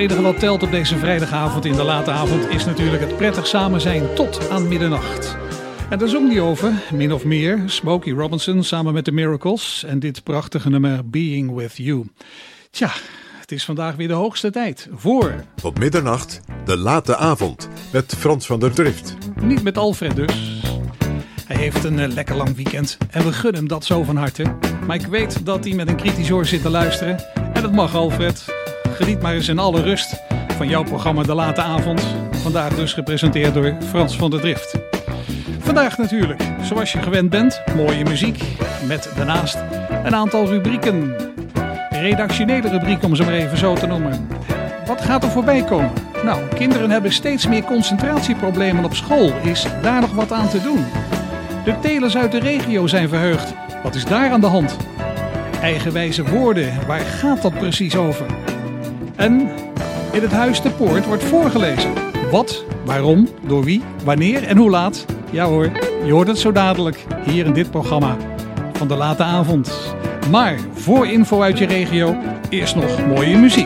enige wat telt op deze vrijdagavond in de late avond is natuurlijk het prettig samen zijn tot aan middernacht. En daar zong hij over, min of meer, Smokey Robinson samen met The Miracles en dit prachtige nummer Being With You. Tja, het is vandaag weer de hoogste tijd voor... Op middernacht, de late avond, met Frans van der Drift. Niet met Alfred dus. Hij heeft een lekker lang weekend en we gunnen hem dat zo van harte. Maar ik weet dat hij met een kritisch oor zit te luisteren. En dat mag, Alfred. Geniet maar eens in alle rust van jouw programma De Late Avond. Vandaag dus gepresenteerd door Frans van der Drift. Vandaag natuurlijk, zoals je gewend bent, mooie muziek. Met daarnaast een aantal rubrieken. Redactionele rubriek om ze maar even zo te noemen. Wat gaat er voorbij komen? Nou, kinderen hebben steeds meer concentratieproblemen op school. Is daar nog wat aan te doen? De telers uit de regio zijn verheugd. Wat is daar aan de hand? Eigenwijze woorden, waar gaat dat precies over? En in het Huis de Poort wordt voorgelezen. Wat, waarom, door wie, wanneer en hoe laat? Ja hoor, je hoort het zo dadelijk hier in dit programma van de late avond. Maar voor info uit je regio, eerst nog mooie muziek.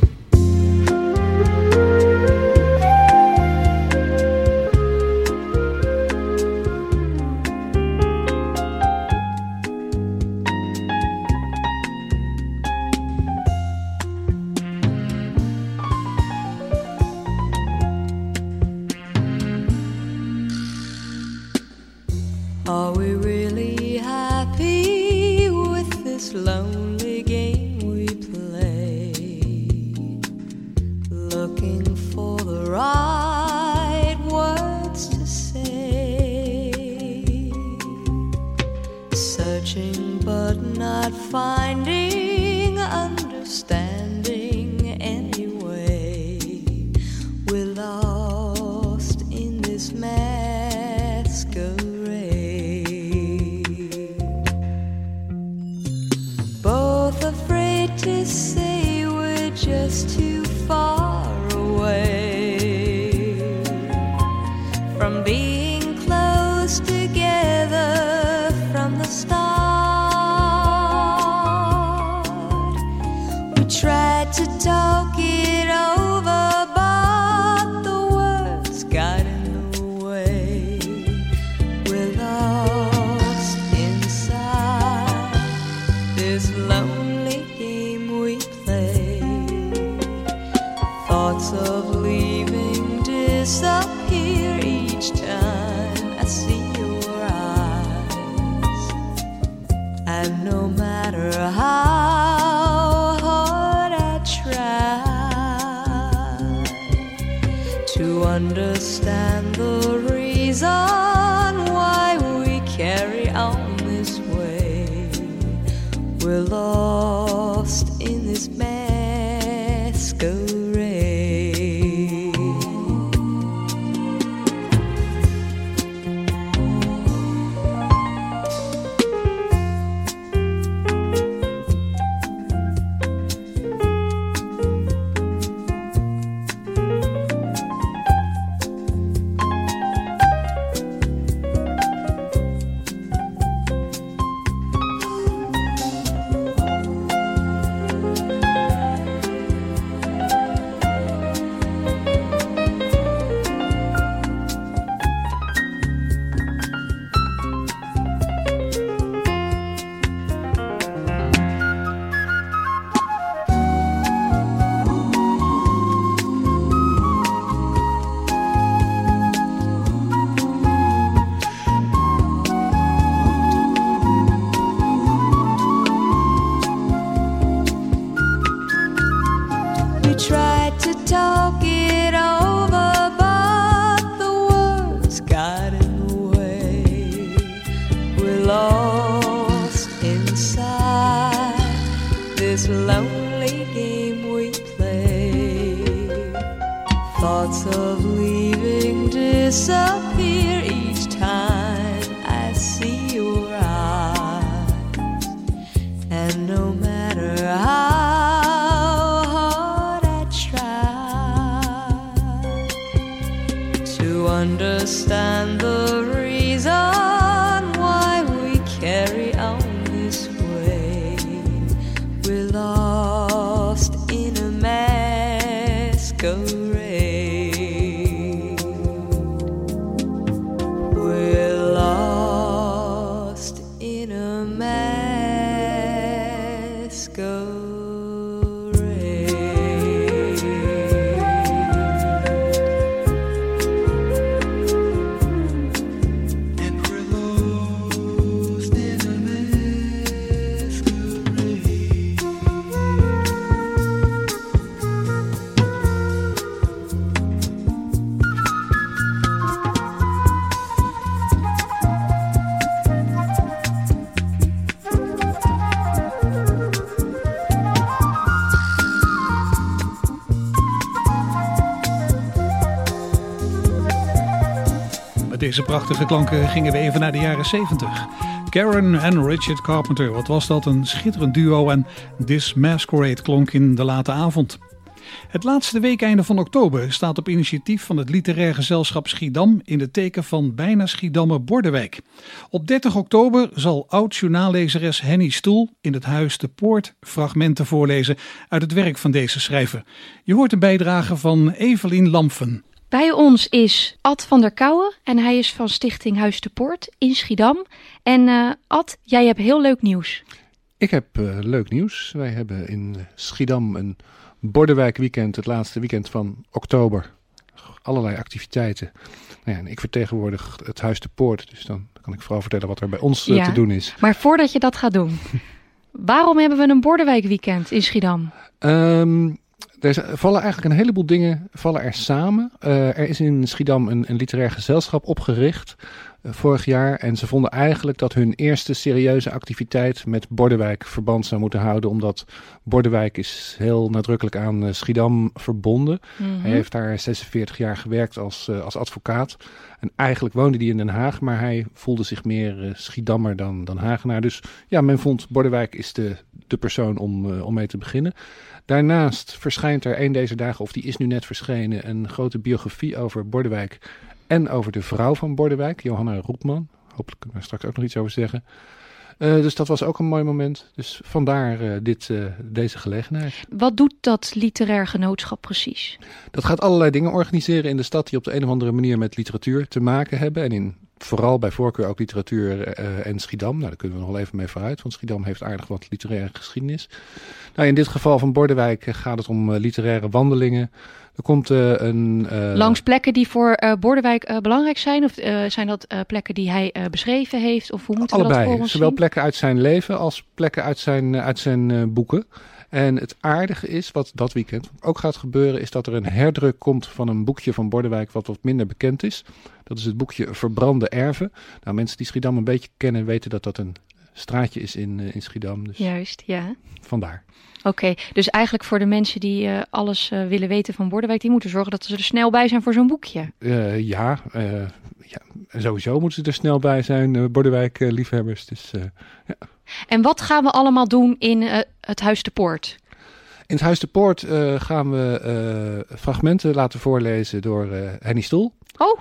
Understand the reason why we carry on this way. We're lost in a masquerade. We're lost in a Met deze prachtige klanken gingen we even naar de jaren 70. Karen en Richard Carpenter, wat was dat? Een schitterend duo en This Masquerade klonk in de late avond. Het laatste weekeinde van oktober staat op initiatief van het literair gezelschap Schiedam in het teken van bijna Schiedammer Bordewijk. Op 30 oktober zal oud-journaallezeres Henny Stoel in het Huis de Poort fragmenten voorlezen uit het werk van deze schrijver. Je hoort een bijdrage van Evelien Lamfen. Bij ons is Ad van der Kouwen en hij is van Stichting Huis de Poort in Schiedam. En Ad, jij hebt heel leuk nieuws. Ik heb leuk nieuws. Wij hebben in Schiedam een Bordewijk weekend, het laatste weekend van oktober. Allerlei activiteiten. Nou ja, en ik vertegenwoordig het Huis de Poort, dus dan kan ik vooral vertellen wat er bij ons te doen is. Maar voordat je dat gaat doen, waarom hebben we een Bordewijk weekend in Schiedam? Er vallen eigenlijk een heleboel dingen er samen. Er is in Schiedam een literair gezelschap opgericht vorig jaar. En ze vonden eigenlijk dat hun eerste serieuze activiteit met Bordewijk verband zou moeten houden. Omdat Bordewijk is heel nadrukkelijk aan Schiedam verbonden. Mm-hmm. Hij heeft daar 46 jaar gewerkt als advocaat. En eigenlijk woonde hij in Den Haag, maar hij voelde zich meer Schiedammer dan Hagenaar. Dus ja, men vond Bordewijk is de persoon om mee te beginnen. Daarnaast verschijnt er een deze dagen, of die is nu net verschenen, een grote biografie over Bordewijk en over de vrouw van Bordewijk, Johanna Roepman. Hopelijk kunnen we straks ook nog iets over zeggen. Dus dat was ook een mooi moment. Dus vandaar deze gelegenheid. Wat doet dat literair genootschap precies? Dat gaat allerlei dingen organiseren in de stad die op de een of andere manier met literatuur te maken hebben. En vooral bij voorkeur ook literatuur en Schiedam. Nou, daar kunnen we nog wel even mee vooruit, want Schiedam heeft aardig wat literaire geschiedenis. Nou, in dit geval van Bordewijk gaat het om literaire wandelingen. Er komt langs plekken die voor Bordewijk belangrijk zijn? Of zijn dat plekken die hij beschreven heeft? Of hoe moeten we dat voor ons zien? Zowel plekken uit zijn leven als plekken uit zijn boeken. En het aardige is, wat dat weekend ook gaat gebeuren, is dat er een herdruk komt van een boekje van Bordewijk wat minder bekend is. Dat is het boekje Verbrande Erven. Nou, mensen die Schiedam een beetje kennen weten dat dat een straatje is in Schiedam. Dus juist, ja. Vandaar. Oké, dus eigenlijk voor de mensen die alles willen weten van Bordewijk, die moeten zorgen dat ze er snel bij zijn voor zo'n boekje. Ja, sowieso moeten ze er snel bij zijn, Bordewijk-liefhebbers. Dus, ja. En wat gaan we allemaal doen in het Huis de Poort? In het Huis de Poort gaan we fragmenten laten voorlezen door Henny Stoel. Oh,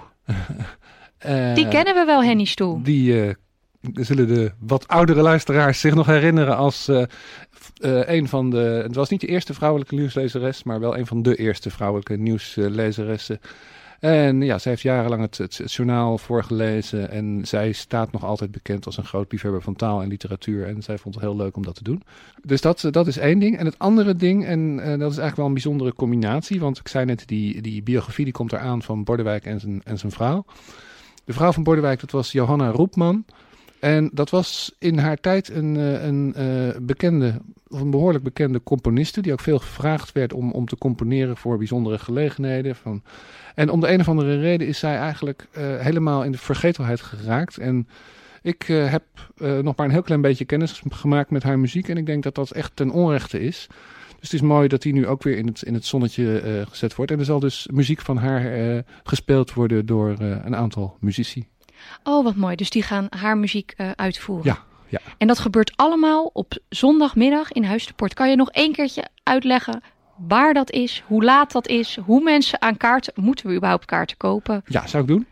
die kennen we wel, Henny Stoel. Die zullen de wat oudere luisteraars zich nog herinneren als een van de... Het was niet de eerste vrouwelijke nieuwslezeres, maar wel een van de eerste vrouwelijke nieuwslezeressen. En ja, zij heeft jarenlang het journaal voorgelezen en zij staat nog altijd bekend als een groot liefhebber van taal en literatuur. En zij vond het heel leuk om dat te doen. Dus dat is één ding. En het andere ding, en dat is eigenlijk wel een bijzondere combinatie, want ik zei net, die biografie die komt eraan van Bordewijk en zijn vrouw. De vrouw van Bordewijk, dat was Johanna Roepman. En dat was in haar tijd een behoorlijk bekende componiste, die ook veel gevraagd werd om te componeren voor bijzondere gelegenheden. En om de een of andere reden is zij eigenlijk helemaal in de vergetelheid geraakt. En ik heb nog maar een heel klein beetje kennis gemaakt met haar muziek en ik denk dat dat echt ten onrechte is. Dus het is mooi dat die nu ook weer in het zonnetje gezet wordt. En er zal dus muziek van haar gespeeld worden door een aantal muzici. Oh, wat mooi. Dus die gaan haar muziek uitvoeren. Ja. En dat gebeurt allemaal op zondagmiddag in Huis de Poort. Kan je nog één keertje uitleggen waar dat is, hoe laat dat is, hoe mensen aan kaarten... Moeten we überhaupt kaarten kopen? Ja, zou ik doen.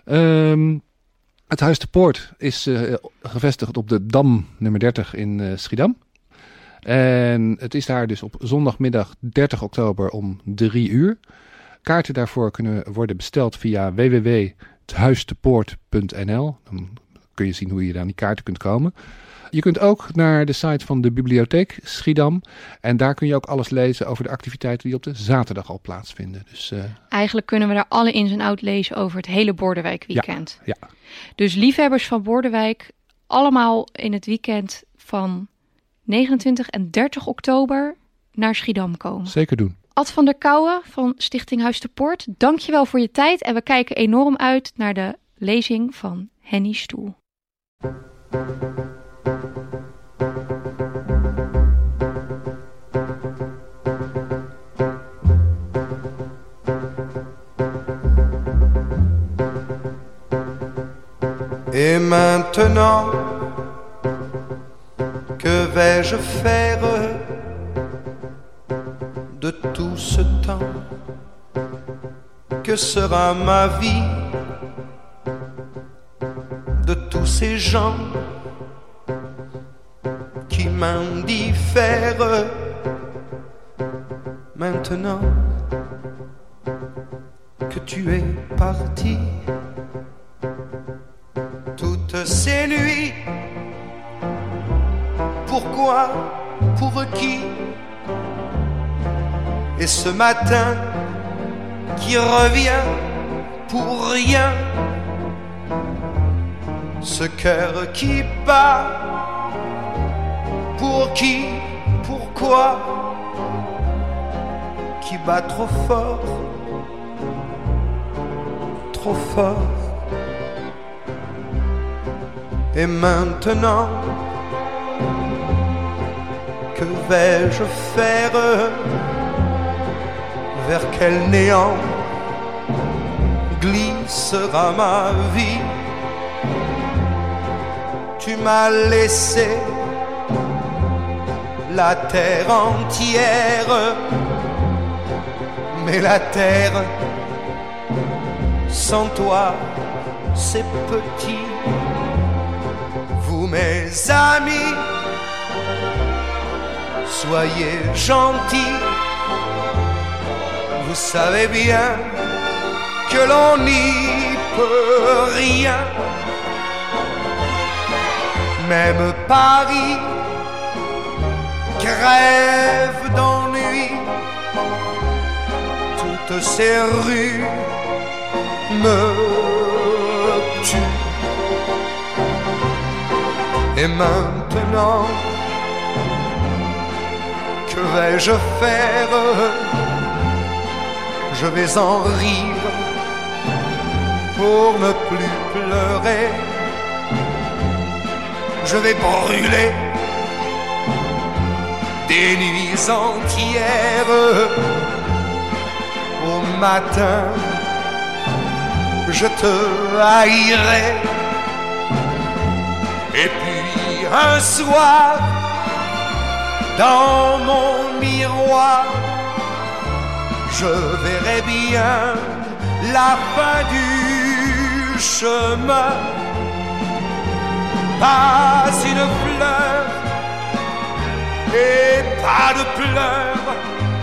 Het Huis de Poort is gevestigd op de Dam nummer 30 in Schiedam. En het is daar dus op zondagmiddag 30 oktober om 3:00. Kaarten daarvoor kunnen worden besteld via www.huistepoort.nl. Dan kun je zien hoe je aan die kaarten kunt komen. Je kunt ook naar de site van de bibliotheek Schiedam. En daar kun je ook alles lezen over de activiteiten die op de zaterdag al plaatsvinden. Dus, Eigenlijk kunnen we daar alle ins en outs lezen over het hele Bordewijk weekend. Ja. Dus liefhebbers van Bordewijk, allemaal in het weekend van 29 en 30 oktober naar Schiedam komen. Zeker doen. Ad van der Kouwen van Stichting Huis de Poort, dankjewel voor je tijd. En we kijken enorm uit naar de lezing van Henny Stoel. Et maintenant, que vais-je faire de tout ce temps? Que sera ma vie de tous ces gens qui m'indiffèrent? Maintenant que tu es parti, toutes ces nuits, pourquoi, pour qui? Et ce matin qui revient pour rien, ce cœur qui bat, pour qui, pourquoi, qui bat trop fort, trop fort. Et maintenant, que vais-je faire? Vers quel néant glissera ma vie? Tu m'as laissé la terre entière, mais la terre sans toi c'est petit. Vous mes amis, soyez gentils, vous savez bien que l'on n'y peut rien. Même Paris crève d'ennui, toutes ces rues me tuent. Et maintenant, que vais-je faire? Je vais en rire pour ne plus pleurer. Je vais brûler des nuits entières. Au matin, je te haïrai. Et puis un soir, dans mon miroir, je verrai bien la fin du chemin. Pas une fleur et pas de pleurs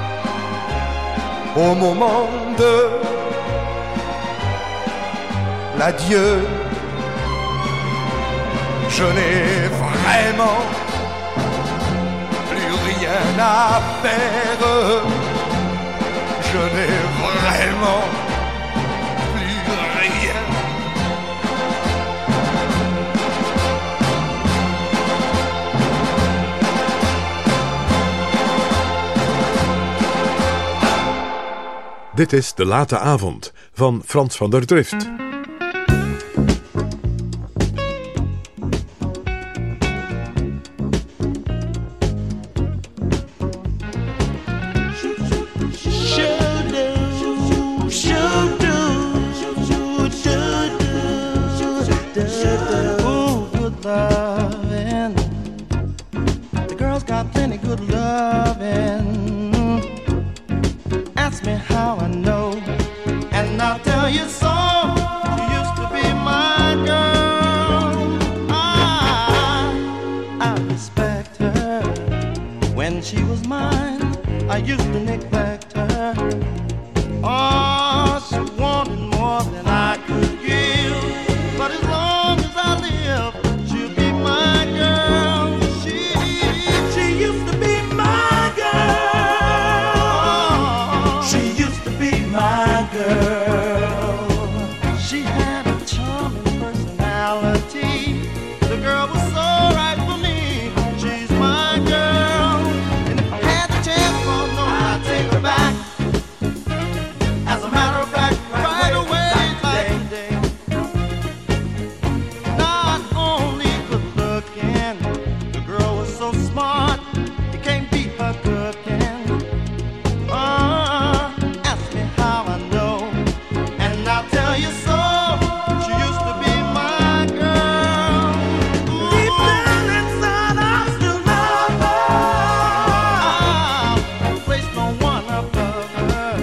au moment de l'adieu. Je n'ai vraiment plus rien à faire. Je n'ai vraiment plus rien. Dit is De Late Avond van Frans van der Drift. I used to neglect her. Oh, she wanted more than I could give. But as long as I live, she'll be my girl. She used to be my girl. She used to be my girl. She had a charming personality. The girl was so right for me. She's my girl. And if I had the chance, oh no, I'd take her back. As a matter of fact, right away, like today. Not only good looking, the girl was so smart, you can't beat her cooking. Ask me how I know, and I'll tell you so. She used to be my girl. Deep down inside, I still love her. I'll place no one above her.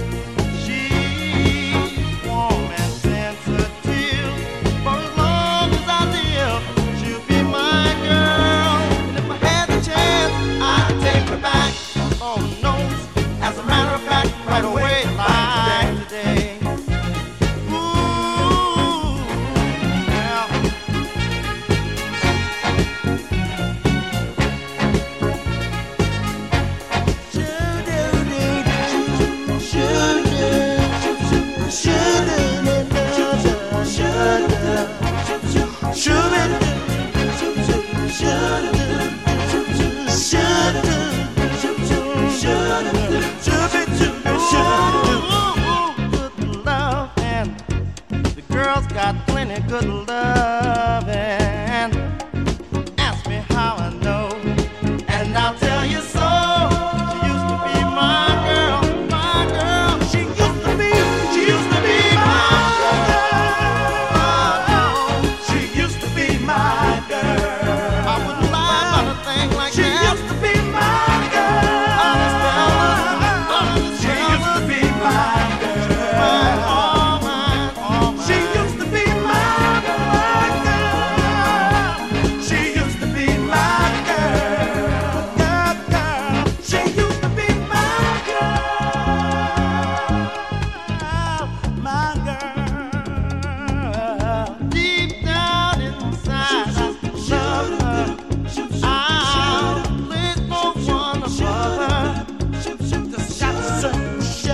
She's warm and sensitive. For as long as I live, she'll be my girl. And if I had the chance, I'd take her back. Oh no, as a matter of fact, right away, like today. Ooh, yeah. Good love, and the girls got plenty good love, and ask me how I know, and I'll tell you so. She used to be my girl, my girl. She used to be my girl. She used to be my girl. I wouldn't lie about a thing like that. She used to be my girl. Honest fellas, she used to be my girl. All mine. She used to be my girl. She used to be my girl. Girl. She used to be my girl. My girl. Deep down inside, I love her. I'll place no one above her. Just got some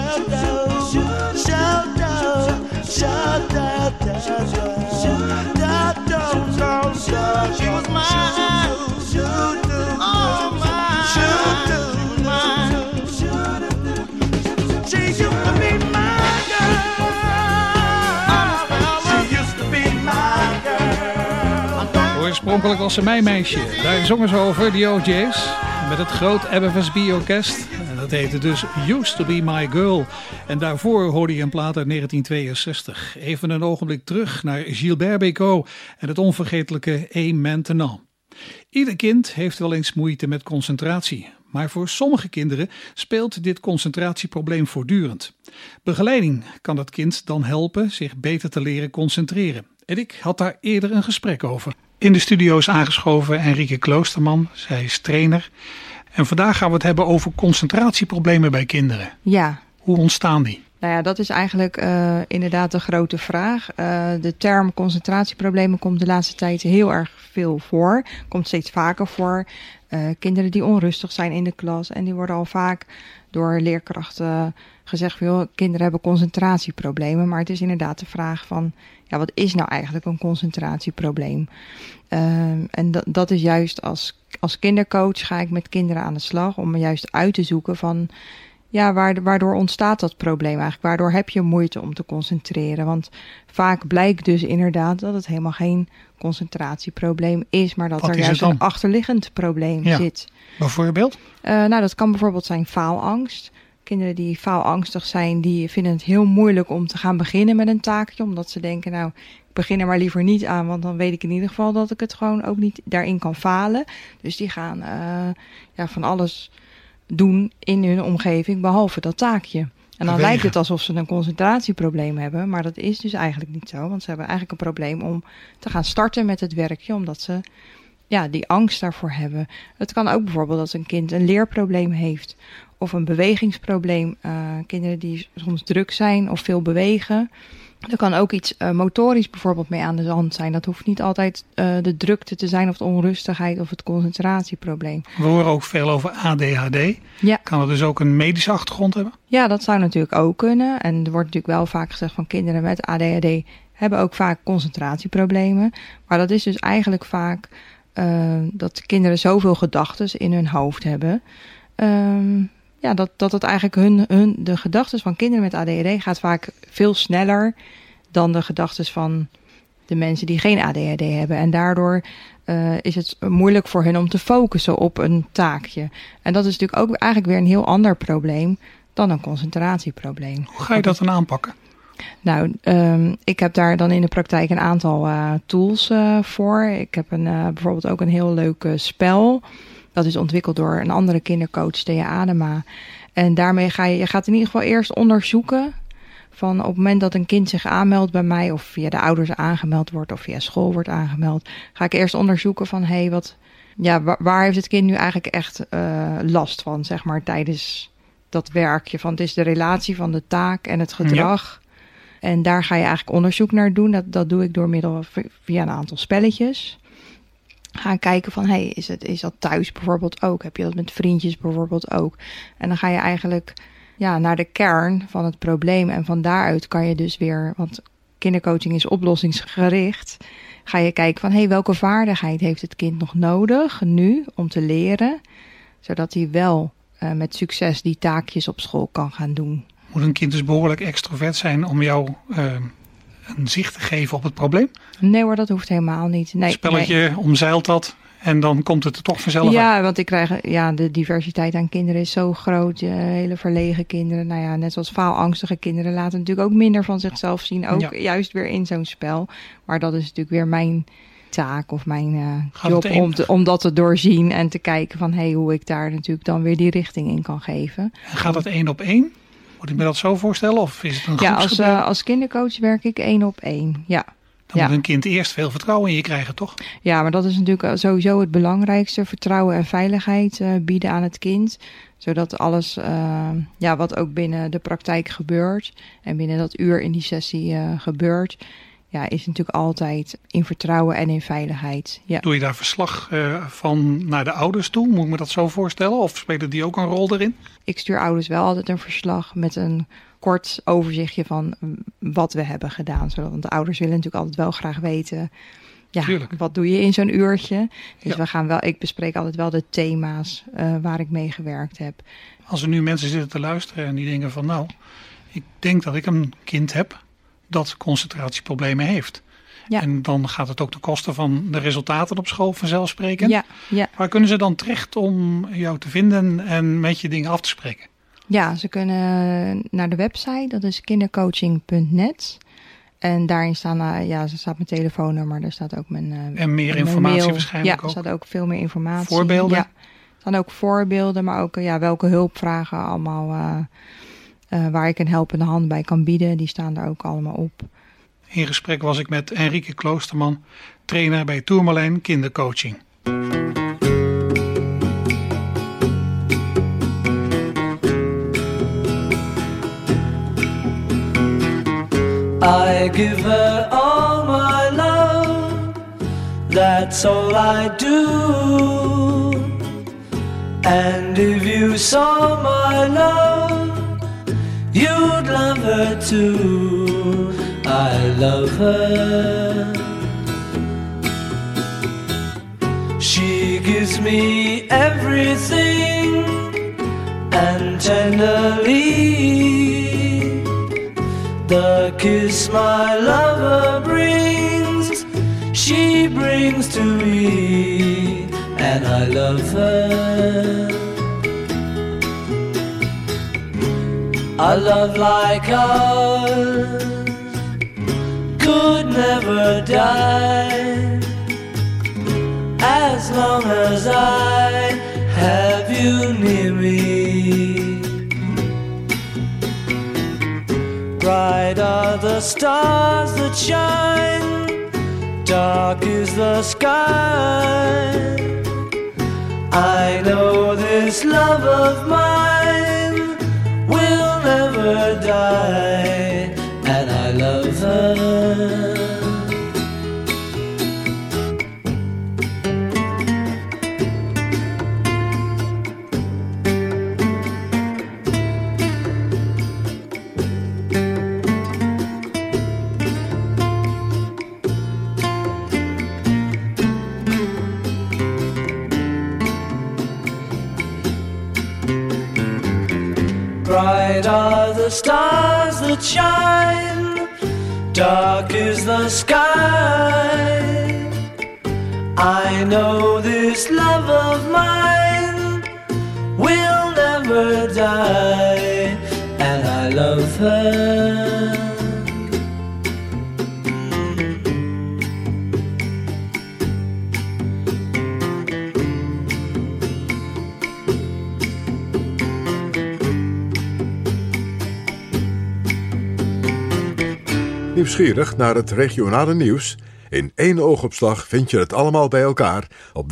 she was mine. Oh, mine. She was mine. She used to be my girl. She used to be my girl. Oorspronkelijk was ze mijn meisje. Daar zongen ze over, de OJ's. Met het groot MFSB-orkest. En dat heette dus Used to be my girl. En daarvoor hoorde je een plaat uit 1962. Even een ogenblik terug naar Gilbert Bécaud en het onvergetelijke Et maintenant. Ieder kind heeft wel eens moeite met concentratie. Maar voor sommige kinderen speelt dit concentratieprobleem voortdurend. Begeleiding kan dat kind dan helpen zich beter te leren concentreren. En ik had daar eerder een gesprek over. In de studio is aangeschoven Henrike Kloosterman. Zij is trainer. En vandaag gaan we het hebben over concentratieproblemen bij kinderen. Ja. Hoe ontstaan die? Nou ja, dat is eigenlijk inderdaad de grote vraag. De term concentratieproblemen komt de laatste tijd heel erg veel voor. Komt steeds vaker voor. Kinderen die onrustig zijn in de klas. En die worden al vaak door leerkrachten gezegd van, joh, kinderen hebben concentratieproblemen. Maar het is inderdaad de vraag van, ja, wat is nou eigenlijk een concentratieprobleem? En dat is juist als kindercoach ga ik met kinderen aan de slag om juist uit te zoeken van, ja, waardoor ontstaat dat probleem eigenlijk? Waardoor heb je moeite om te concentreren? Want vaak blijkt dus inderdaad dat het helemaal geen concentratieprobleem is, maar dat er juist een achterliggend probleem zit. Bijvoorbeeld? Nou, dat kan bijvoorbeeld zijn faalangst. Kinderen die faalangstig zijn, die vinden het heel moeilijk om te gaan beginnen met een taakje. Omdat ze denken, nou, ik begin er maar liever niet aan, want dan weet ik in ieder geval dat ik het gewoon ook niet daarin kan falen. Dus die gaan van alles doen in hun omgeving, behalve dat taakje. En dan lijkt het alsof ze een concentratieprobleem hebben, maar dat is dus eigenlijk niet zo. Want ze hebben eigenlijk een probleem om te gaan starten met het werkje, omdat ze die angst daarvoor hebben. Het kan ook bijvoorbeeld dat een kind een leerprobleem heeft, of een bewegingsprobleem. Kinderen die soms druk zijn of veel bewegen. Er kan ook iets motorisch bijvoorbeeld mee aan de hand zijn. Dat hoeft niet altijd de drukte te zijn of de onrustigheid of het concentratieprobleem. We horen ook veel over ADHD. Ja. Kan het dus ook een medische achtergrond hebben? Ja, dat zou natuurlijk ook kunnen. En er wordt natuurlijk wel vaak gezegd van kinderen met ADHD hebben ook vaak concentratieproblemen. Maar dat is dus eigenlijk vaak dat kinderen zoveel gedachten in hun hoofd hebben. Dat het eigenlijk de gedachten van kinderen met ADHD gaat vaak veel sneller dan de gedachten van de mensen die geen ADHD hebben. En daardoor is het moeilijk voor hen om te focussen op een taakje. En dat is natuurlijk ook eigenlijk weer een heel ander probleem dan een concentratieprobleem. Hoe ga je dat dan aanpakken? Nou, ik heb daar dan in de praktijk een aantal tools voor. Ik heb bijvoorbeeld ook een heel leuk spel. Dat is ontwikkeld door een andere kindercoach, Thea Adema. En daarmee je gaat in ieder geval eerst onderzoeken van op het moment dat een kind zich aanmeldt bij mij of via de ouders aangemeld wordt of via school wordt aangemeld, ga ik eerst onderzoeken van waar heeft het kind nu eigenlijk echt last van, zeg maar, tijdens dat werkje. Van het is de relatie van de taak en het gedrag. Ja. En daar ga je eigenlijk onderzoek naar doen. Dat doe ik door middel via een aantal spelletjes. Gaan kijken van, is dat thuis bijvoorbeeld ook? Heb je dat met vriendjes bijvoorbeeld ook? En dan ga je eigenlijk naar de kern van het probleem. En van daaruit kan je dus weer, want kindercoaching is oplossingsgericht. Ga je kijken van, welke vaardigheid heeft het kind nog nodig nu om te leren? Zodat hij wel met succes die taakjes op school kan gaan doen. Moet een kind dus behoorlijk extrovert zijn om jou een zicht te geven op het probleem? Nee hoor, dat hoeft helemaal niet. Nee, spelletje omzeilt dat en dan komt het er toch vanzelf uit. Ja, want de diversiteit aan kinderen is zo groot. Hele verlegen kinderen, net zoals faalangstige kinderen laten natuurlijk ook minder van zichzelf zien. Ook juist weer in zo'n spel. Maar dat is natuurlijk weer mijn taak of mijn job om dat te doorzien en te kijken van hoe ik daar natuurlijk dan weer die richting in kan geven. En gaat het 1 op 1? Moet ik me dat zo voorstellen? Of is het een groepsgebeuren? Ja, als kindercoach werk ik 1 op 1. Ja. Dan moet een kind eerst veel vertrouwen in je krijgen, toch? Ja, maar dat is natuurlijk sowieso het belangrijkste. Vertrouwen en veiligheid bieden aan het kind. Zodat alles wat ook binnen de praktijk gebeurt en binnen dat uur in die sessie gebeurt, is natuurlijk altijd in vertrouwen en in veiligheid. Ja. Doe je daar verslag van naar de ouders toe? Moet ik me dat zo voorstellen? Of spelen die ook een rol erin? Ik stuur ouders wel altijd een verslag met een kort overzichtje van wat we hebben gedaan. Want de ouders willen natuurlijk altijd wel graag weten, wat doe je in zo'n uurtje? Dus ik bespreek altijd wel de thema's waar ik mee gewerkt heb. Als er nu mensen zitten te luisteren en die denken van ik denk dat ik een kind heb dat concentratieproblemen heeft. Ja. En dan gaat het ook ten koste van de resultaten op school vanzelfsprekend. Ja. Waar kunnen ze dan terecht om jou te vinden en met je dingen af te spreken? Ja, ze kunnen naar de website, dat is kindercoaching.net. En daarin staat mijn telefoonnummer, daar staat ook mijn en meer informatie mail. Waarschijnlijk ook? Ja, er staat ook veel meer informatie. Voorbeelden? Ja, er staan ook voorbeelden, maar ook welke hulpvragen allemaal waar ik een helpende hand bij kan bieden. Die staan daar ook allemaal op. In gesprek was ik met Enrique Kloosterman, trainer bij Tourmalijn Kindercoaching. I give her all my love, that's all I do. And if you saw my love, you'd love her too. I love her. She gives me everything, and tenderly the kiss my lover brings, she brings to me, and I love her. A love like ours could never die, as long as I have you near me. Bright are the stars that shine, dark is the sky. I know this love of mine die, and I love her. Bright are the stars that shine, dark is the sky. I know this love of mine will never die, and I love her. Nieuwsgierig naar het regionale nieuws? In één oogopslag vind je het allemaal bij elkaar op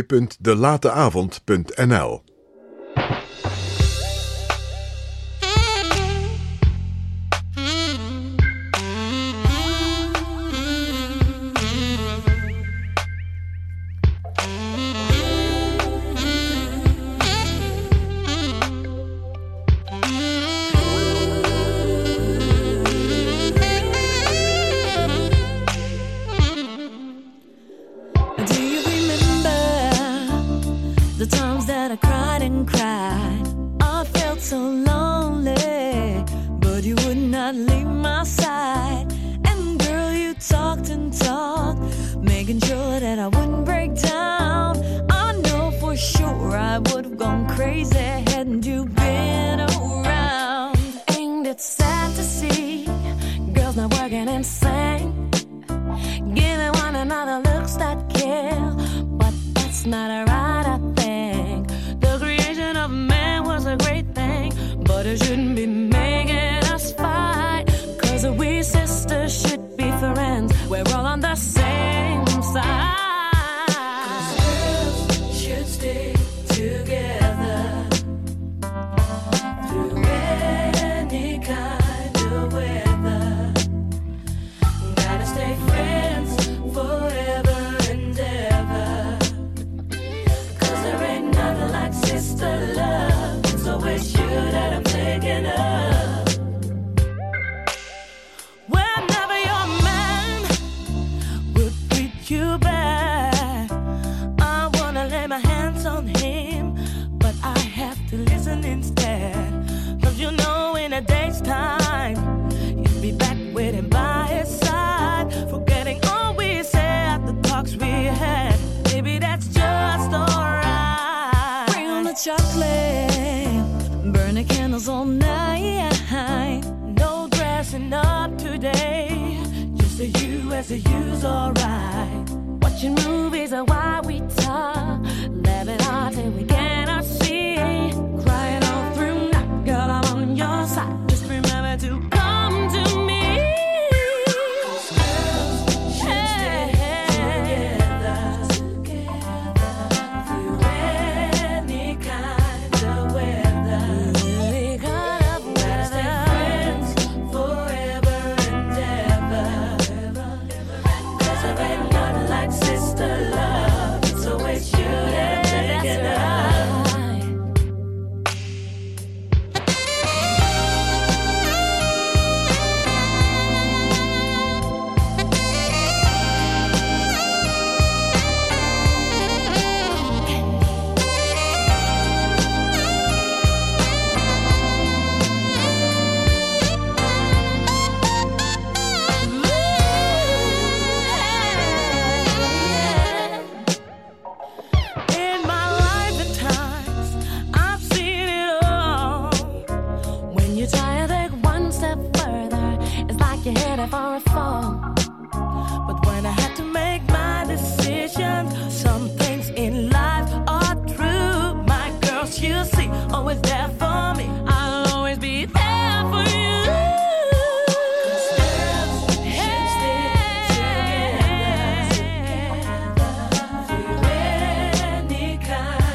www.delateavond.nl.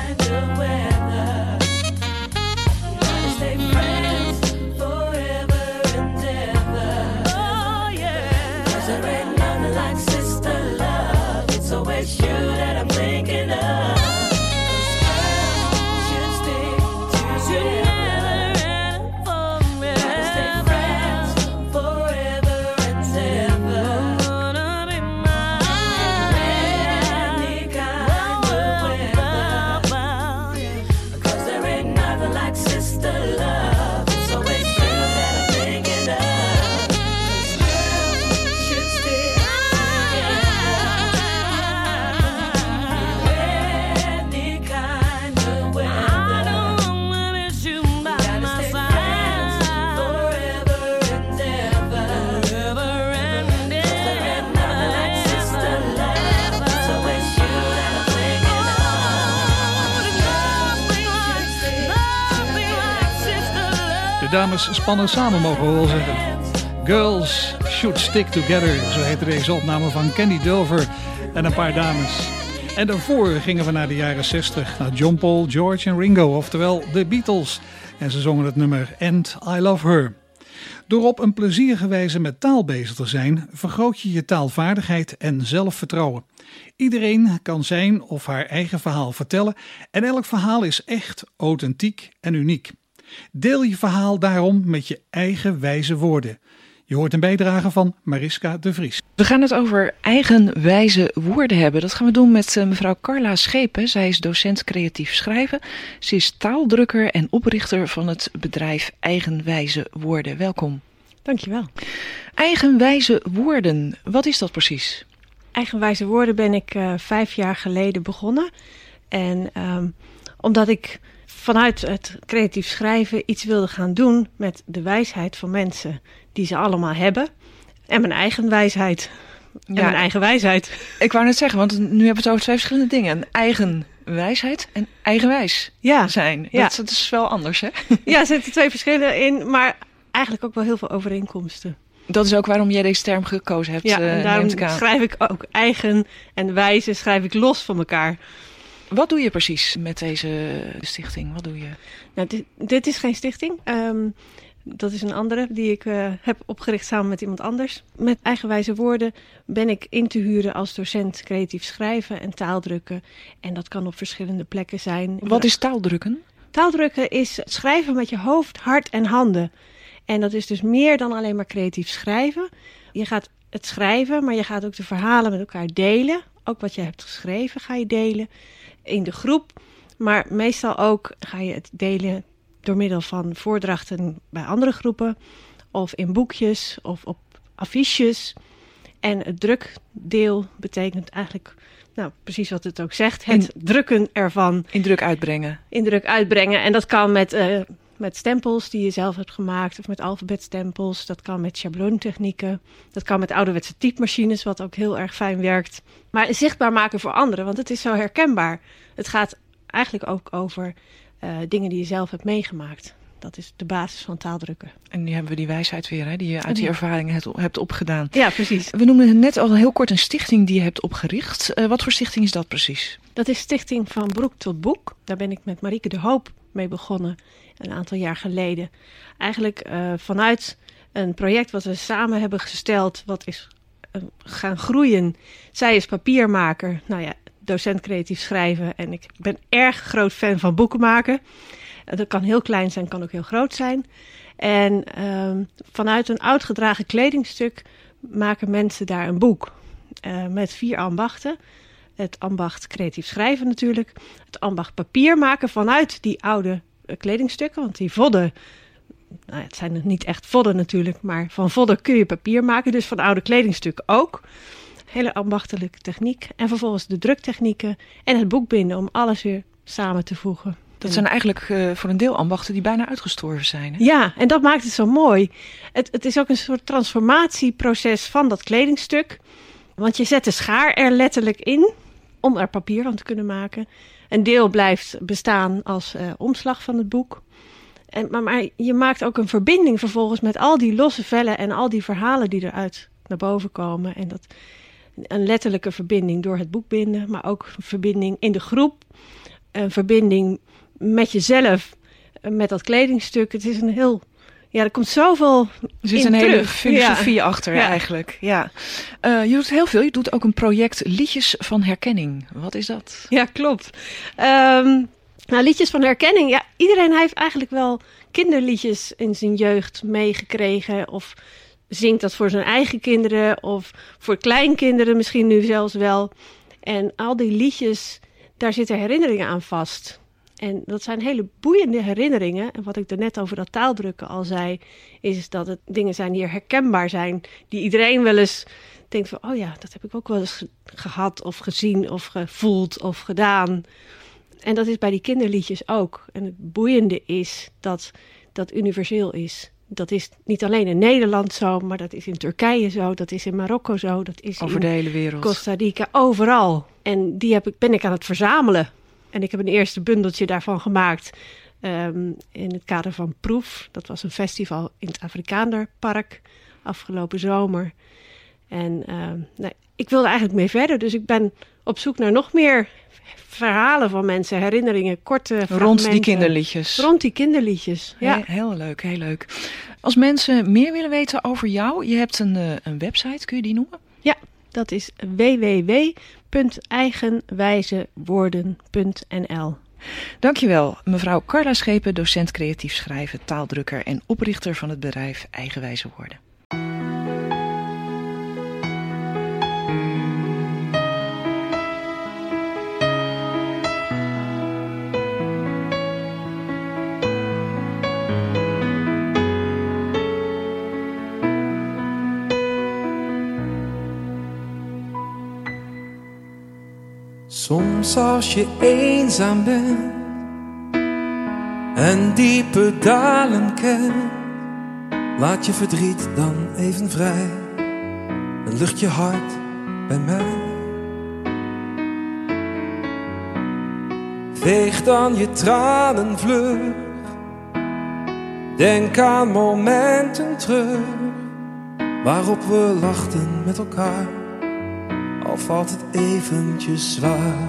Forever De dames spannen samen, mogen we wel zeggen. Girls Should Stick Together, zo heette deze opname van Candy Dulfer en een paar dames. En daarvoor gingen we naar de jaren 60, naar John Paul, George en Ringo, oftewel de Beatles. En ze zongen het nummer And I Love Her. Door op een plezierige wijze met taal bezig te zijn, vergroot je je taalvaardigheid en zelfvertrouwen. Iedereen kan zijn of haar eigen verhaal vertellen en elk verhaal is echt, authentiek en uniek. Deel je verhaal daarom met je eigen wijze woorden. Je hoort een bijdrage van Mariska de Vries. We gaan het over eigenwijze woorden hebben. Dat gaan we doen met mevrouw Carla Schepen. Zij is docent creatief schrijven. Ze is taaldrukker en oprichter van het bedrijf Eigenwijze Woorden. Welkom. Dankjewel. Eigenwijze woorden, wat is dat precies? Eigenwijze woorden ben ik 5 jaar geleden begonnen. En omdat ik vanuit het creatief schrijven iets wilde gaan doen met de wijsheid van mensen die ze allemaal hebben. En mijn eigen wijsheid. En mijn eigen wijsheid. Ik wou net zeggen, want nu hebben we het over 2 verschillende dingen. Een eigen wijsheid en eigenwijs zijn. Ja. Dat is wel anders, hè? Ja, er zitten 2 verschillen in, maar eigenlijk ook wel heel veel overeenkomsten. Dat is ook waarom jij deze term gekozen hebt. Ja, en daarom schrijf ik ook eigen en wijze schrijf ik los van elkaar. Wat doe je precies met deze stichting? Wat doe je? Nou, dit is geen stichting. Dat is een andere die ik heb opgericht samen met iemand anders. Met Eigenwijze Woorden ben ik in te huren als docent creatief schrijven en taaldrukken. En dat kan op verschillende plekken zijn. Wat is taaldrukken? Taaldrukken is schrijven met je hoofd, hart en handen. En dat is dus meer dan alleen maar creatief schrijven. Je gaat het schrijven, maar je gaat ook de verhalen met elkaar delen. Ook wat je hebt geschreven ga je delen in de groep. Maar meestal ook ga je het delen door middel van voordrachten bij andere groepen. Of in boekjes of op affiches. En het drukdeel betekent eigenlijk precies wat het ook zegt. Het drukken ervan. In druk uitbrengen. In druk uitbrengen. En dat kan met stempels die je zelf hebt gemaakt. Of met alfabetstempels. Dat kan met schabloontechnieken. Dat kan met ouderwetse typemachines. Wat ook heel erg fijn werkt. Maar zichtbaar maken voor anderen. Want het is zo herkenbaar. Het gaat eigenlijk ook over dingen die je zelf hebt meegemaakt. Dat is de basis van taaldrukken. En nu hebben we die wijsheid weer, hè, die je uit die ervaringen hebt opgedaan. Ja, precies. We noemden net al heel kort een stichting die je hebt opgericht. Wat voor stichting is dat precies? Dat is Stichting Van Broek tot Boek. Daar ben ik met Marieke de Hoop mee begonnen een aantal jaar geleden. Eigenlijk vanuit een project wat we samen hebben gesteld, wat is gaan groeien. Zij is papiermaker, docent creatief schrijven en ik ben erg groot fan van boeken maken. Dat kan heel klein zijn, kan ook heel groot zijn. En vanuit een oud gedragen kledingstuk maken mensen daar een boek. Met 4 ambachten. Het ambacht creatief schrijven natuurlijk. Het ambacht papier maken vanuit die oude kledingstukken. Want die vodden, het zijn niet echt vodden natuurlijk, maar van vodden kun je papier maken. Dus van oude kledingstukken ook. Hele ambachtelijke techniek. En vervolgens de druktechnieken en het boekbinden om alles weer samen te voegen. Dat zijn eigenlijk voor een deel ambachten die bijna uitgestorven zijn. Hè? Ja, en dat maakt het zo mooi. Het is ook een soort transformatieproces van dat kledingstuk. Want je zet de schaar er letterlijk in om er papier van te kunnen maken. Een deel blijft bestaan als omslag van het boek. Maar je maakt ook een verbinding vervolgens met al die losse vellen en al die verhalen die eruit naar boven komen. En dat een letterlijke verbinding door het boek binden, maar ook een verbinding in de groep. Een verbinding met jezelf, met dat kledingstuk. Het is een heel... Ja, er komt zoveel Er zit een hele filosofie achter eigenlijk. Ja. Je doet heel veel. Je doet ook een project Liedjes van Herkenning. Wat is dat? Ja, klopt. Liedjes van Herkenning. Ja, iedereen heeft eigenlijk wel kinderliedjes in zijn jeugd meegekregen. Of zingt dat voor zijn eigen kinderen. Of voor kleinkinderen misschien nu zelfs wel. En al die liedjes, daar zitten herinneringen aan vast. En dat zijn hele boeiende herinneringen. En wat ik daarnet over dat taaldrukken al zei, is dat het dingen zijn die herkenbaar zijn. Die iedereen wel eens denkt van, oh ja, dat heb ik ook wel eens gehad of gezien of gevoeld of gedaan. En dat is bij die kinderliedjes ook. En het boeiende is dat dat universeel is. Dat is niet alleen in Nederland zo, maar dat is in Turkije zo, dat is in Marokko zo, dat is over de hele wereld. Costa Rica, overal. En die ben ik aan het verzamelen. En ik heb een eerste bundeltje daarvan gemaakt in het kader van Proef. Dat was een festival in het Afrikaanderpark afgelopen zomer. En ik wilde eigenlijk mee verder. Dus ik ben op zoek naar nog meer verhalen van mensen, herinneringen, korte fragmenten. Rond die kinderliedjes. Rond die kinderliedjes, ja. Heel leuk, heel leuk. Als mensen meer willen weten over jou, je hebt een website, kun je die noemen? Ja, dat is www.eigenwijzewoorden.nl. Dankjewel, mevrouw Carla Schepen, docent creatief schrijven, taaldrukker en oprichter van het bedrijf Eigenwijze Woorden. Soms als je eenzaam bent en diepe dalen kent, laat je verdriet dan even vrij en lucht je hart bij mij. Veeg dan je tranen vlug, denk aan momenten terug waarop we lachten met elkaar. Al valt het eventjes zwaar.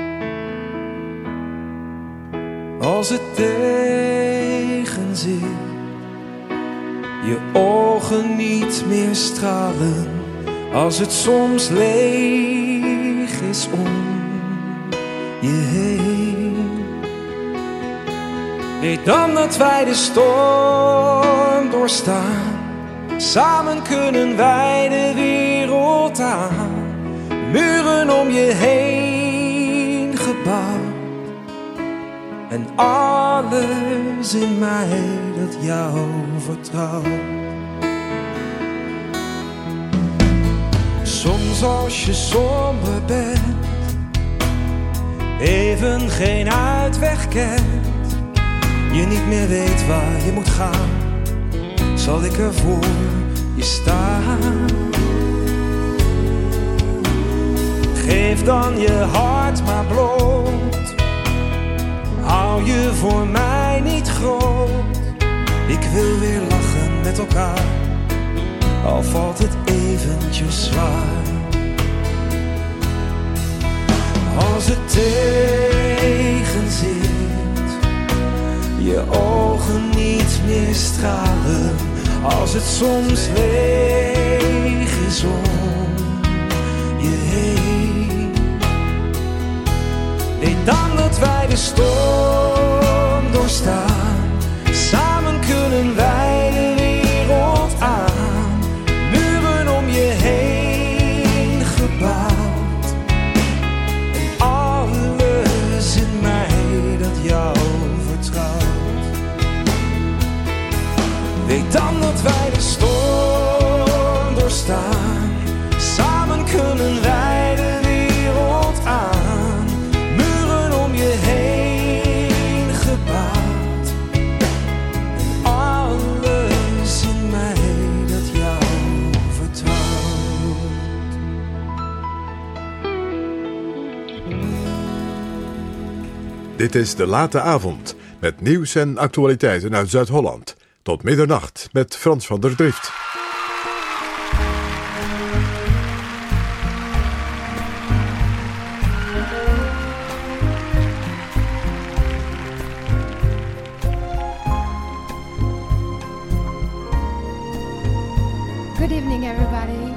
Als het tegenzit, je ogen niet meer stralen. Als het soms leeg is om je heen. Weet dan dat wij de storm doorstaan. Samen kunnen wij de wereld aan. Muren om je heen gebouwd. En alles in mij dat jou vertrouwt. Soms als je somber bent, even geen uitweg kent, je niet meer weet waar je moet gaan, zal ik er voor je staan. Geef dan je hart maar bloot, hou je voor mij niet groot. Ik wil weer lachen met elkaar, al valt het eventjes zwaar. Als het tegenzit, je ogen niet meer stralen. Als het soms leeg is om je heen. Weet dan dat wij de storm doorstaan. Samen kunnen wij de wereld aan. Muren om je heen gebouwd. En alles in mij dat jou vertrouwt. Weet dan dat wij de storm doorstaan. Samen kunnen wij de wereld aan. Muren om je heen gebouwd. En alles in mij dat jou vertrouwt. Dit is De Late Avond met nieuws en actualiteiten uit Zuid-Holland. Tot middernacht met Frans van der Drift. Good evening, everybody.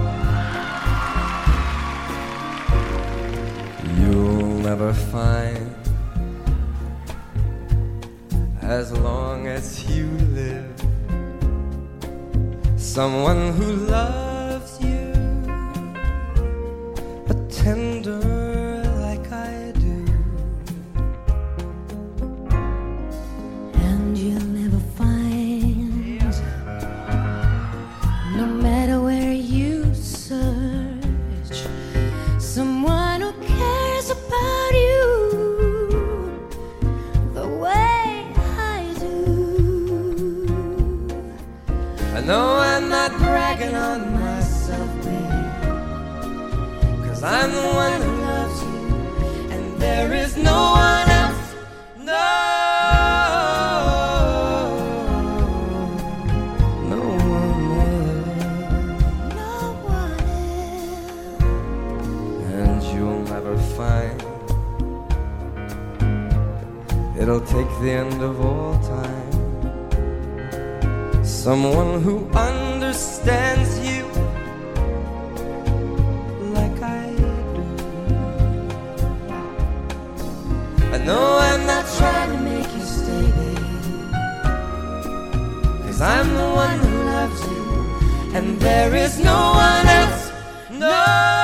You'll never find, as long as you live, someone who loves you but tender like I do. And you'll never find, no matter where you search, someone who cares about you the way I do. I know I'm not bragging on myself, babe, 'cause I'm the one who loves you, and there is no one else, no the end of all time. Someone who understands you like I do. I know I'm not trying to make you stay, babe, 'cause I'm the one who loves you, and there is no one else. No,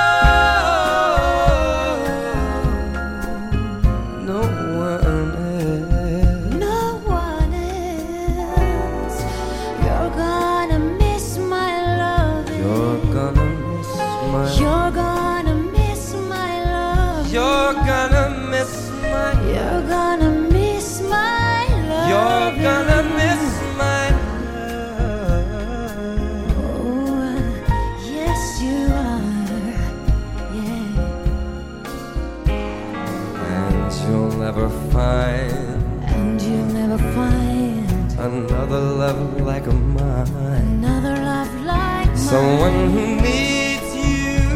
no one else. No one else. You're gonna miss my love. You're gonna miss my. You're gonna miss my love. You're gonna miss my. You're gonna miss my love. You're gonna miss my. Oh, yes you are. Yeah. And you'll never find. And you'll never find another love like mine. another love like mine. Someone who needs you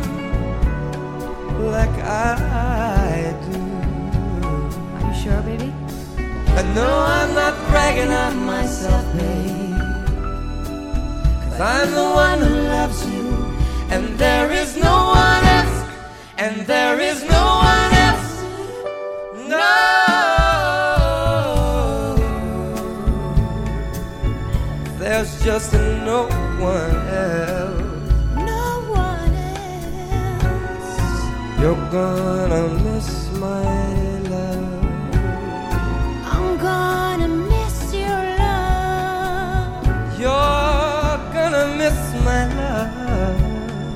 like I do. Are you sure, baby? I know I'm not bragging on myself, babe, 'cause I'm the one who loves you, and there is no one else, and there is no one else. No. There's just no one else. No one else. You're gonna miss my love. I'm gonna miss your love. You're gonna miss my love.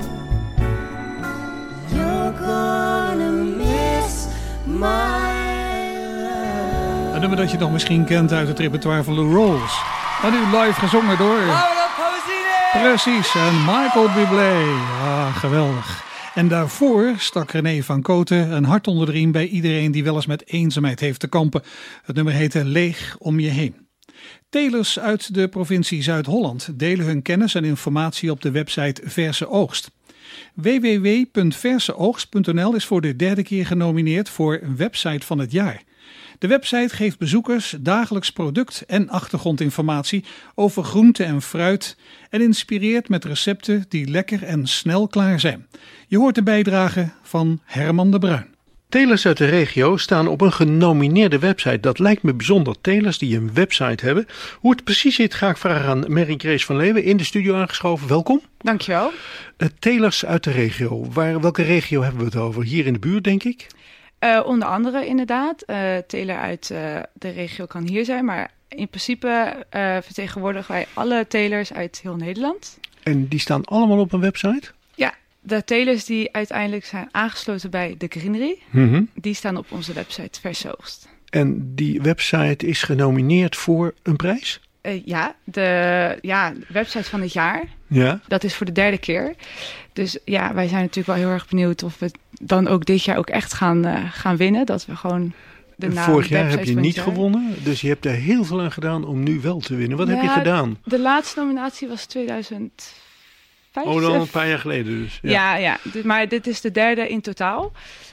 You're gonna miss my love. Een nummer dat je nog misschien kent uit het repertoire van Lou Rawls. En nu live gezongen door... Precies, en Michael Bublé. Ah, geweldig. En daarvoor stak René van Kooten een hart onder de riem bij iedereen die wel eens met eenzaamheid heeft te kampen. Het nummer heette Leeg om je heen. Telers uit de provincie Zuid-Holland delen hun kennis en informatie op de website Verse Oogst. www.verseoogst.nl is voor de derde keer genomineerd voor website van het jaar. De website geeft bezoekers dagelijks product- en achtergrondinformatie over groente en fruit en inspireert met recepten die lekker en snel klaar zijn. Je hoort de bijdrage van Herman de Bruin. Telers uit de regio staan op een genomineerde website. Dat lijkt me bijzonder. Telers die een website hebben. Hoe het precies zit ga ik vragen aan Mary Grace van Leeuwen, in de studio aangeschoven. Welkom. Dankjewel. Telers uit de regio. Welke regio hebben we het over? Hier in de buurt, denk ik? Onder andere inderdaad. Teler uit de regio kan hier zijn, maar in principe vertegenwoordigen wij alle telers uit heel Nederland. En die staan allemaal op een website? Ja, de telers die uiteindelijk zijn aangesloten bij de Greenery, die staan op onze website Verse Oogst. En die website is genomineerd voor een prijs? De website van het jaar. Ja. Dat is voor de derde keer. Dus ja, wij zijn natuurlijk wel heel erg benieuwd of we dan ook dit jaar ook echt gaan winnen. Dat we gewoon de naam. Vorig jaar heb je niet gewonnen, dus je hebt er heel veel aan gedaan om nu wel te winnen. Wat heb je gedaan? De laatste nominatie was 2005. Oh, dan een paar jaar geleden dus. Ja. Maar dit is de derde in totaal.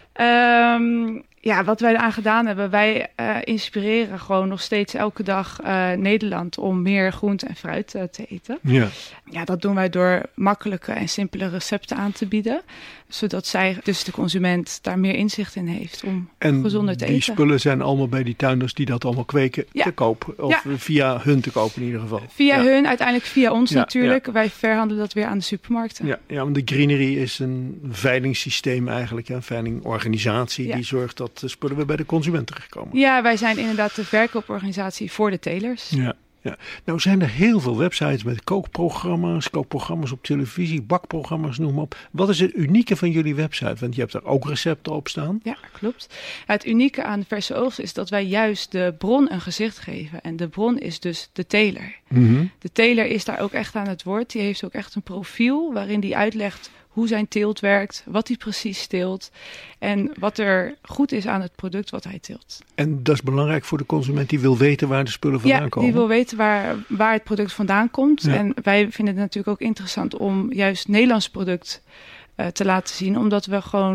Wat wij eraan gedaan hebben, wij inspireren gewoon nog steeds elke dag Nederland om meer groente en fruit te eten. Ja, dat doen wij door makkelijke en simpele recepten aan te bieden, zodat zij, dus de consument, daar meer inzicht in heeft om gezonder te eten. En die spullen zijn allemaal bij die tuinders die dat allemaal kweken te koop, of via hun te kopen in ieder geval. Via hun, uiteindelijk via ons natuurlijk. Wij verhandelen dat weer aan de supermarkten. Ja, want de Greenery is een veilingsysteem eigenlijk, een veilingorganisatie die zorgt dat de spullen weer bij de consument terechtkomen. Ja, wij zijn inderdaad de verkooporganisatie voor de telers. Ja. Nou zijn er heel veel websites met kookprogramma's op televisie, bakprogramma's, noem maar op. Wat is het unieke van jullie website? Want je hebt er ook recepten op staan. Ja, klopt. Het unieke aan Verse Oogst is dat wij juist de bron een gezicht geven. En de bron is dus de teler. De teler is daar ook echt aan het woord. Die heeft ook echt een profiel waarin die uitlegt hoe zijn teelt werkt, wat hij precies teelt en wat er goed is aan het product wat hij teelt. En dat is belangrijk voor de consument die wil weten waar de spullen vandaan komen? Ja, die wil weten waar het product vandaan komt. Ja. En wij vinden het natuurlijk ook interessant om juist Nederlands product te laten zien, omdat we gewoon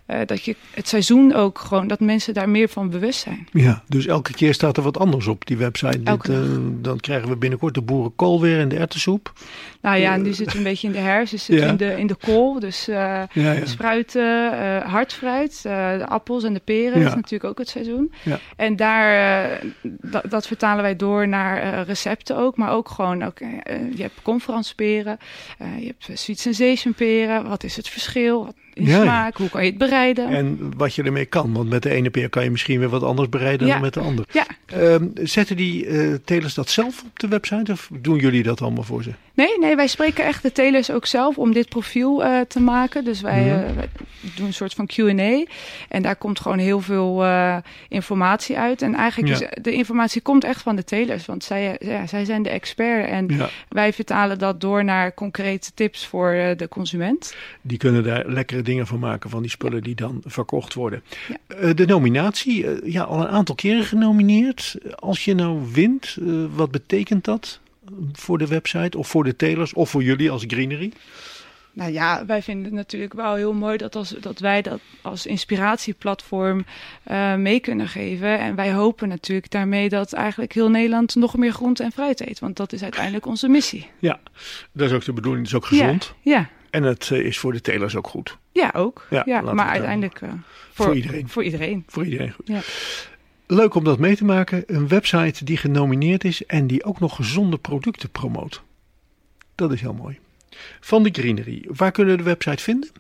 dat je het seizoen ook gewoon, dat mensen daar meer van bewust zijn. Ja, dus elke keer staat er wat anders op die website. Dan krijgen we binnenkort de boerenkool weer en de erwtensoep. Nou ja, nu zit het een beetje in de herfst, dus zit in de kool. Dus spruiten, hardfruit, de appels en de peren, dat is natuurlijk ook het seizoen. Ja. En daar, dat vertalen wij door naar recepten ook, maar ook gewoon, je hebt conferansperen, je hebt sweet sensation peren, wat is het verschil? Wat in smaak, hoe kan je het bereiden? En wat je ermee kan, want met de ene peer kan je misschien weer wat anders bereiden dan met de andere. Ja. Zetten die telers dat zelf op de website of doen jullie dat allemaal voor ze? Nee, wij spreken echt de telers ook zelf om dit profiel te maken. Dus wij doen een soort van Q&A. En daar komt gewoon heel veel informatie uit. En eigenlijk is de informatie komt echt van de telers. Want zij zijn de expert. En wij vertalen dat door naar concrete tips voor de consument. Die kunnen daar lekkere dingen van maken van die spullen die dan verkocht worden. Ja. De nominatie, al een aantal keren genomineerd. Als je nou wint, wat betekent dat? Voor de website of voor de telers of voor jullie als Greenery? Nou ja, wij vinden het natuurlijk wel heel mooi dat wij dat als inspiratieplatform mee kunnen geven. En wij hopen natuurlijk daarmee dat eigenlijk heel Nederland nog meer groente en fruit eet. Want dat is uiteindelijk onze missie. Ja, dat is ook de bedoeling. Het is ook gezond. Ja. En het is voor de telers ook goed. Ja, ook. Ja, maar uiteindelijk voor iedereen. Voor iedereen goed. Ja. Leuk om dat mee te maken. Een website die genomineerd is en die ook nog gezonde producten promoot. Dat is heel mooi. Van de Greenery. Waar kunnen we de website vinden?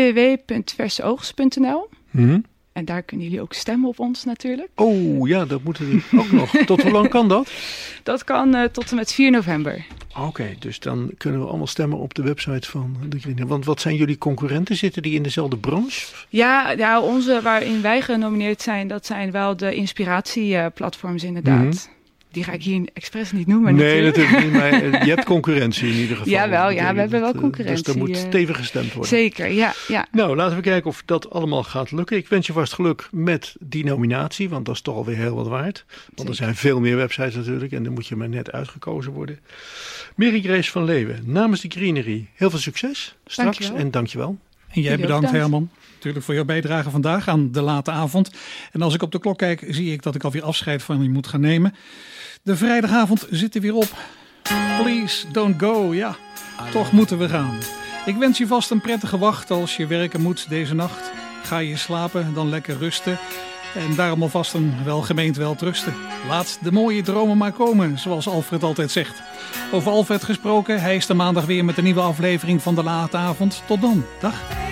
www.verseoogst.nl. En daar kunnen jullie ook stemmen op ons natuurlijk. Oh ja, dat moeten we ook nog. Tot hoe lang kan dat? Dat kan tot en met 4 november. Oké, dus dan kunnen we allemaal stemmen op de website van de Greenery. Want wat zijn jullie concurrenten? Zitten die in dezelfde branche? Ja, onze waarin wij genomineerd zijn, dat zijn wel de inspiratieplatforms inderdaad. Die ga ik hier expres niet noemen. Nee, natuurlijk niet. Maar je hebt concurrentie in ieder geval. Jawel, we hebben wel concurrentie. Dus er moet stevig gestemd worden. Zeker, ja. Nou, laten we kijken of dat allemaal gaat lukken. Ik wens je vast geluk met die nominatie, want dat is toch alweer heel wat waard. Want er zijn veel meer websites natuurlijk en dan moet je maar net uitgekozen worden. Mary Grace van Leeuwen, namens de Greenery, heel veel succes straks en dankjewel. En jij bedankt Herman. Natuurlijk voor jouw bijdrage vandaag aan de late avond. En als ik op de klok kijk, zie ik dat ik alweer afscheid van je moet gaan nemen. De vrijdagavond zit er weer op. Please don't go. Ja, toch moeten we gaan. Ik wens je vast een prettige wacht als je werken moet deze nacht. Ga je slapen, dan lekker rusten. En daarom alvast een welgemeend welterusten. Laat de mooie dromen maar komen, zoals Alfred altijd zegt. Over Alfred gesproken, hij is de maandag weer met een nieuwe aflevering van de late avond. Tot dan. Dag.